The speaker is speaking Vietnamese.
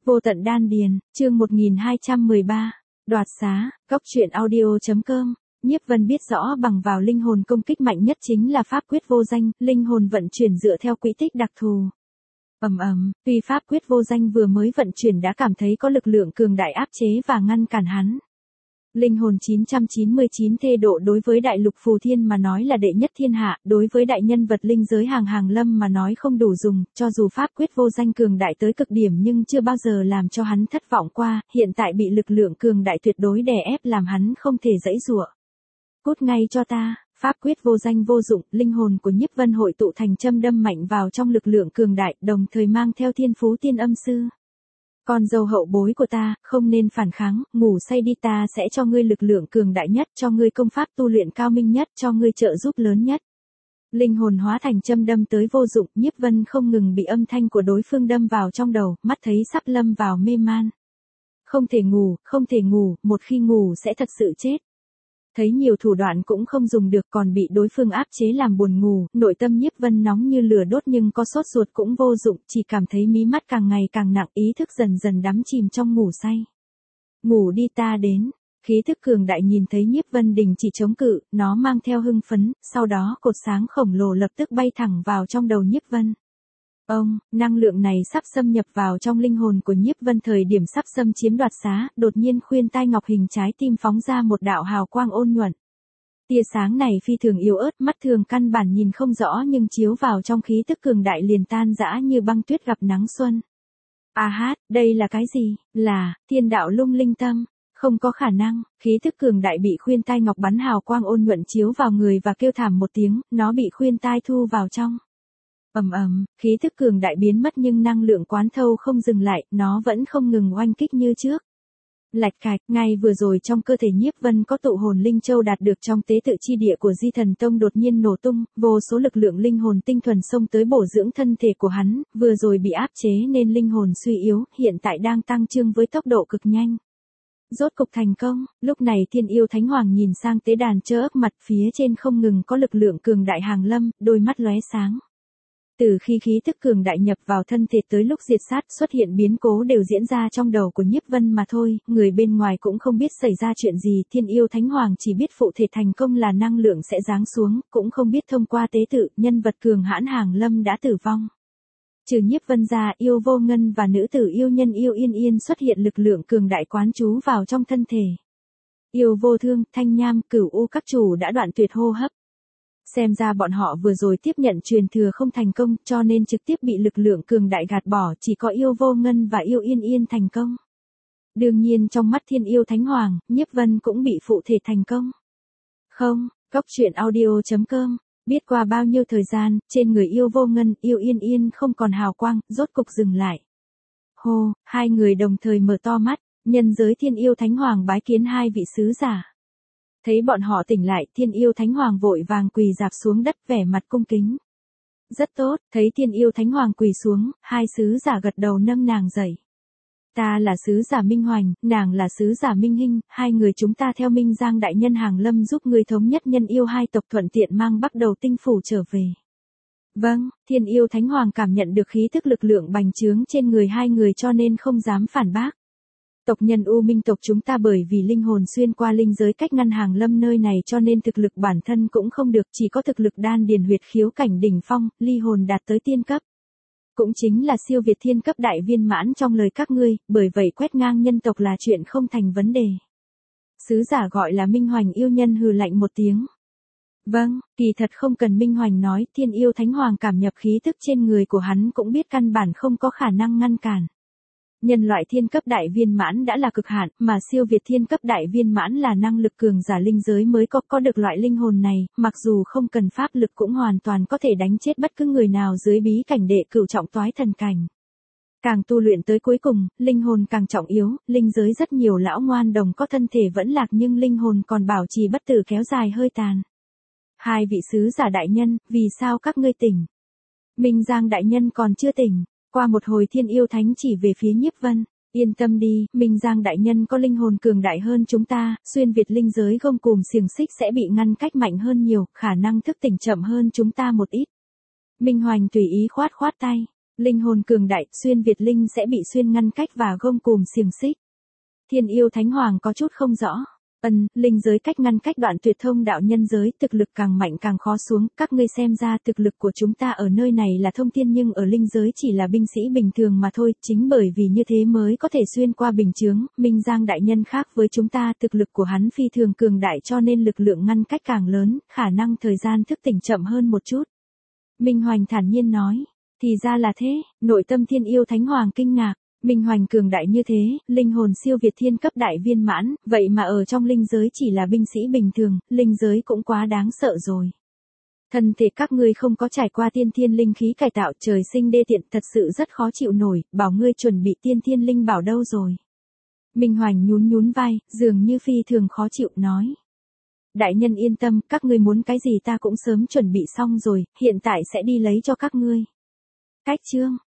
Vô tận đan điền, chương 1213, đoạt xá, góc truyện audio.com. Nhiếp Vân biết rõ bằng vào linh hồn công kích mạnh nhất chính là pháp quyết vô danh, linh hồn vận chuyển dựa theo quỹ tích đặc thù. Tuy pháp quyết vô danh vừa mới vận chuyển đã cảm thấy có lực lượng cường đại áp chế và ngăn cản hắn. Linh hồn 999 thê độ đối với đại lục phù thiên mà nói là đệ nhất thiên hạ, đối với đại nhân vật linh giới hàng lâm mà nói không đủ dùng, cho dù pháp quyết vô danh cường đại tới cực điểm nhưng chưa bao giờ làm cho hắn thất vọng qua, hiện tại bị lực lượng cường đại tuyệt đối đè ép làm hắn không thể giãy giụa. Cút ngay cho ta, pháp quyết vô danh vô dụng, linh hồn của Nhiếp Vân hội tụ thành châm đâm mạnh vào trong lực lượng cường đại, đồng thời mang theo thiên phú tiên âm sư. Con dâu hậu bối của ta, không nên phản kháng, ngủ say đi, ta sẽ cho ngươi lực lượng cường đại nhất, cho ngươi công pháp tu luyện cao minh nhất, cho ngươi trợ giúp lớn nhất. Linh hồn hóa thành châm đâm tới vô dụng, Nhiếp Vân không ngừng bị âm thanh của đối phương đâm vào trong đầu, mắt thấy sắp lâm vào mê man. Không thể ngủ, một khi ngủ sẽ thật sự chết. Thấy nhiều thủ đoạn cũng không dùng được, còn bị đối phương áp chế làm buồn ngủ, nội tâm Nhiếp Vân nóng như lửa đốt nhưng có sốt ruột cũng vô dụng, chỉ cảm thấy mí mắt càng ngày càng nặng, ý thức dần dần đắm chìm trong ngủ say. Ngủ đi, ta đến. Khí thức cường đại nhìn thấy Nhiếp Vân đình chỉ chống cự, nó mang theo hưng phấn, sau đó cột sáng khổng lồ lập tức bay thẳng vào trong đầu Nhiếp Vân. Năng lượng này sắp xâm nhập vào trong linh hồn của Nhiếp Vân, thời điểm sắp xâm chiếm đoạt xá, đột nhiên khuyên tai ngọc hình trái tim phóng ra một đạo hào quang ôn nhuận. Tia sáng này phi thường yếu ớt, mắt thường căn bản nhìn không rõ nhưng chiếu vào trong khí tức cường đại liền tan rã như băng tuyết gặp nắng xuân. Đây là cái gì? Là thiên đạo lung linh tâm. Không có khả năng, khí tức cường đại bị khuyên tai ngọc bắn hào quang ôn nhuận chiếu vào người và kêu thảm một tiếng, nó bị khuyên tai thu vào trong. Khí thức cường đại biến mất nhưng năng lượng quán thâu không dừng lại, nó vẫn không ngừng oanh kích như trước. Lạch cạch, ngay vừa rồi trong cơ thể Nhiếp Vân có tụ hồn linh châu đạt được trong tế tự chi địa của Di Thần Tông đột nhiên nổ tung, vô số lực lượng linh hồn tinh thuần xông tới bổ dưỡng thân thể của hắn, vừa rồi bị áp chế nên linh hồn suy yếu, hiện tại đang tăng trưởng với tốc độ cực nhanh. Rốt cục thành công, lúc này Thiên Yêu Thánh Hoàng nhìn sang tế đàn trơ ấp mặt, phía trên không ngừng có lực lượng cường đại hàng lâm, đôi mắt lóe sáng. Từ khi khí tức cường đại nhập vào thân thể tới lúc diệt sát xuất hiện biến cố đều diễn ra trong đầu của Nhiếp Vân mà thôi, người bên ngoài cũng không biết xảy ra chuyện gì, Thiên Yêu Thánh Hoàng chỉ biết phụ thể thành công là năng lượng sẽ giáng xuống, cũng không biết thông qua tế tự, nhân vật cường hãn hàng lâm đã tử vong. Trừ Nhiếp Vân ra, Yêu Vô Ngân và nữ tử yêu nhân Yêu Yên Yên xuất hiện lực lượng cường đại quán trú vào trong thân thể. Yêu Vô Thương, Thanh Nham, Cửu U các chủ đã đoạn tuyệt hô hấp. Xem ra bọn họ vừa rồi tiếp nhận truyền thừa không thành công cho nên trực tiếp bị lực lượng cường đại gạt bỏ, chỉ có Yêu Vô Ngân và Yêu Yên Yên thành công. Đương nhiên trong mắt Thiên Yêu Thánh Hoàng, Nhiếp Vân cũng bị phụ thể thành công. Góc truyện audio.com. Biết qua bao nhiêu thời gian, trên người Yêu Vô Ngân, Yêu Yên Yên không còn hào quang, rốt cục dừng lại. Hai người đồng thời mở to mắt, nhân giới Thiên Yêu Thánh Hoàng bái kiến hai vị sứ giả. Thấy bọn họ tỉnh lại, Thiên Yêu Thánh Hoàng vội vàng quỳ rạp xuống đất vẻ mặt cung kính. Rất tốt, thấy Thiên Yêu Thánh Hoàng quỳ xuống, hai sứ giả gật đầu nâng nàng dậy. Ta là sứ giả Minh Hoành, nàng là sứ giả Minh Hinh, hai người chúng ta theo Minh Giang đại nhân hàng lâm giúp người thống nhất nhân yêu hai tộc, thuận tiện mang Bắc Đầu Tinh phủ trở về. Vâng, Thiên Yêu Thánh Hoàng cảm nhận được khí thức lực lượng bành trướng trên người hai người cho nên không dám phản bác. Tộc nhân U Minh tộc chúng ta bởi vì linh hồn xuyên qua linh giới cách ngăn hàng lâm nơi này cho nên thực lực bản thân cũng không được, chỉ có thực lực đan điền huyệt khiếu cảnh đỉnh phong, ly hồn đạt tới tiên cấp. Cũng chính là siêu việt thiên cấp đại viên mãn trong lời các ngươi, bởi vậy quét ngang nhân tộc là chuyện không thành vấn đề. Sứ giả gọi là Minh Hoành yêu nhân hừ lạnh một tiếng. Vâng, kỳ thật không cần Minh Hoành nói, Thiên Yêu Thánh Hoàng cảm nhập khí tức trên người của hắn cũng biết căn bản không có khả năng ngăn cản. Nhân loại thiên cấp đại viên mãn đã là cực hạn, mà siêu việt thiên cấp đại viên mãn là năng lực cường giả linh giới mới có được loại linh hồn này, mặc dù không cần pháp lực cũng hoàn toàn có thể đánh chết bất cứ người nào dưới bí cảnh đệ cửu trọng toái thần cảnh. Càng tu luyện tới cuối cùng, linh hồn càng trọng yếu, linh giới rất nhiều lão ngoan đồng có thân thể vẫn lạc nhưng linh hồn còn bảo trì bất tử kéo dài hơi tàn. Hai vị sứ giả đại nhân, vì sao các ngươi tỉnh? Minh Giang đại nhân còn chưa tỉnh. Qua một hồi Thiên Yêu Thánh chỉ về phía Nhiếp Vân, yên tâm đi, Minh Giang đại nhân có linh hồn cường đại hơn chúng ta, xuyên việt linh giới gông cùm xiềng xích sẽ bị ngăn cách mạnh hơn nhiều, khả năng thức tỉnh chậm hơn chúng ta một ít. Minh Hoành tùy ý khoát tay. Linh hồn cường đại, xuyên Việt linh sẽ bị xuyên ngăn cách và gông cùm xiềng xích. Thiên yêu thánh hoàng có chút không rõ. Linh giới cách ngăn cách đoạn tuyệt thông đạo nhân giới, thực lực càng mạnh càng khó xuống, các ngươi xem ra thực lực của chúng ta ở nơi này là thông thiên nhưng ở linh giới chỉ là binh sĩ bình thường mà thôi, chính bởi vì như thế mới có thể xuyên qua bình chướng, Minh Giang đại nhân khác với chúng ta, thực lực của hắn phi thường cường đại cho nên lực lượng ngăn cách càng lớn, khả năng thời gian thức tỉnh chậm hơn một chút. Minh Hoành thản nhiên nói, thì ra là thế, nội tâm thiên yêu thánh hoàng kinh ngạc. Minh Hoành cường đại như thế, linh hồn siêu việt thiên cấp đại viên mãn, vậy mà ở trong linh giới chỉ là binh sĩ bình thường, linh giới cũng quá đáng sợ rồi. Thân thể các ngươi không có trải qua tiên thiên linh khí cải tạo, trời sinh đê tiện, thật sự rất khó chịu nổi, bảo ngươi chuẩn bị tiên thiên linh bảo đâu rồi. Minh Hoành nhún nhún vai, dường như phi thường khó chịu, nói. Đại nhân yên tâm, các ngươi muốn cái gì ta cũng sớm chuẩn bị xong rồi, hiện tại sẽ đi lấy cho các ngươi. Cách chương